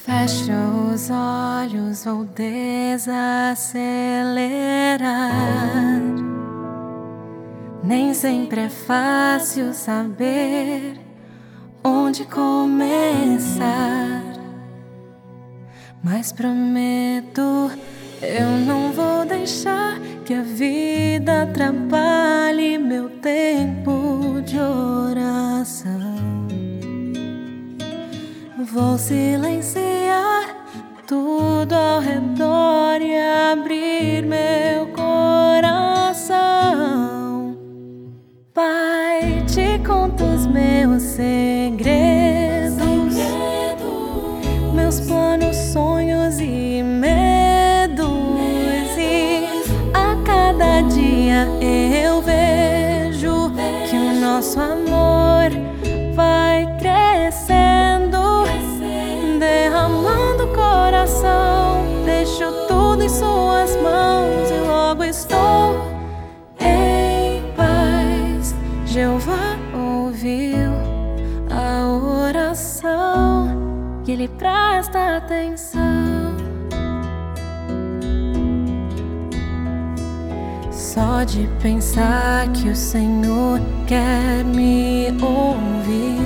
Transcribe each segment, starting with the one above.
Fecho os olhos, vou desacelerar. Nem sempre é fácil saber onde começar, mas prometo, eu não vou deixar que a vida atrapalhe meu tempo de oração. Vou silenciar tudo ao redor e abrir meu coração. Pai, te conto os meus segredos, meus planos, sonhos e medos. E a cada dia eu vejo que o nosso amor vai crescendo, derramando o coração. Deixo tudo em suas mãos e logo estou em paz. Jeová ouviu a oração e Ele presta atenção. Só de pensar que o Senhor quer me ouvir,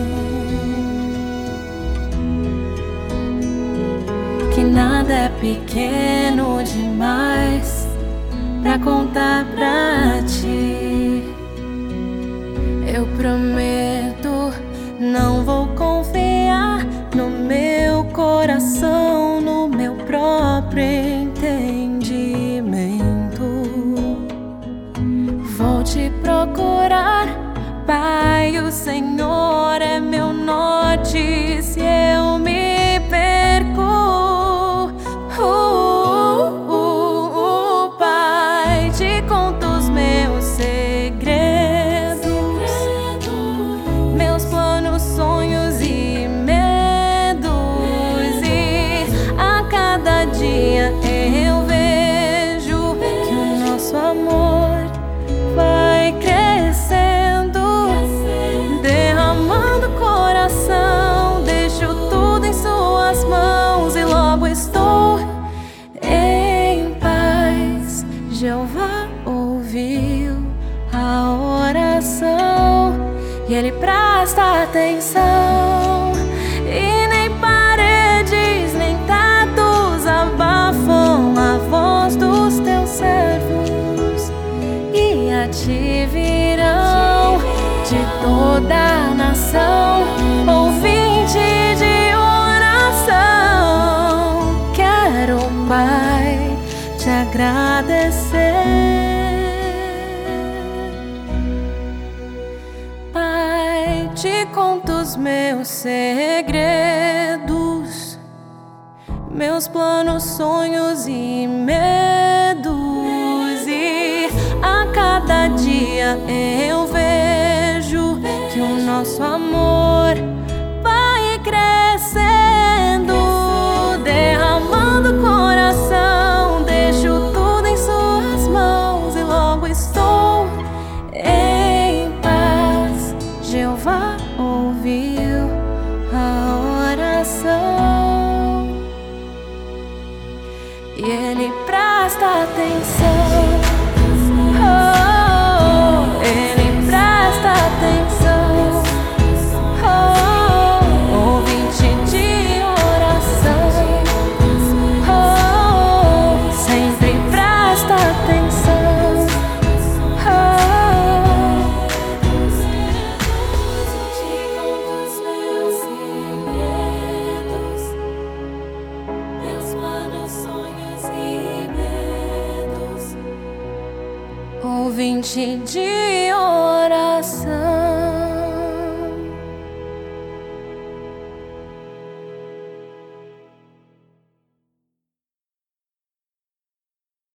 que nada é pequeno demais pra contar pra ti. Eu prometo, não vou confiar no meu coração, no meu próprio entendimento. Vou te procurar, Pai, o Senhor é meu norte. Se eu me perco, Pai, te conto os meus segredos, meus planos, sonhos e medos. E a cada dia eu vejo que o nosso amor vai crescendo, derramando o coração. Deixo tudo em suas mãos e logo estou em paz. Jeová ouviu a oração e Ele presta atenção. E nem paredes nem tetos abafam a voz dos teus servos, e a ti virão de toda a nação ouvinte de oração. Quero, Pai, te agradecer. Pai, te conto os meus segredos, meus planos, sonhos e medos. E a cada dia eu vejo que o nosso amor vai crescendo, derramando o coração. Deixo tudo em suas mãos e logo estou em paz. Jeová ouviu a oração e Ele presta atenção. Ele presta atenção. Ouvinte de oração, sempre presta atenção. Meus planos, sonhos e medos. Ouvinte de oração.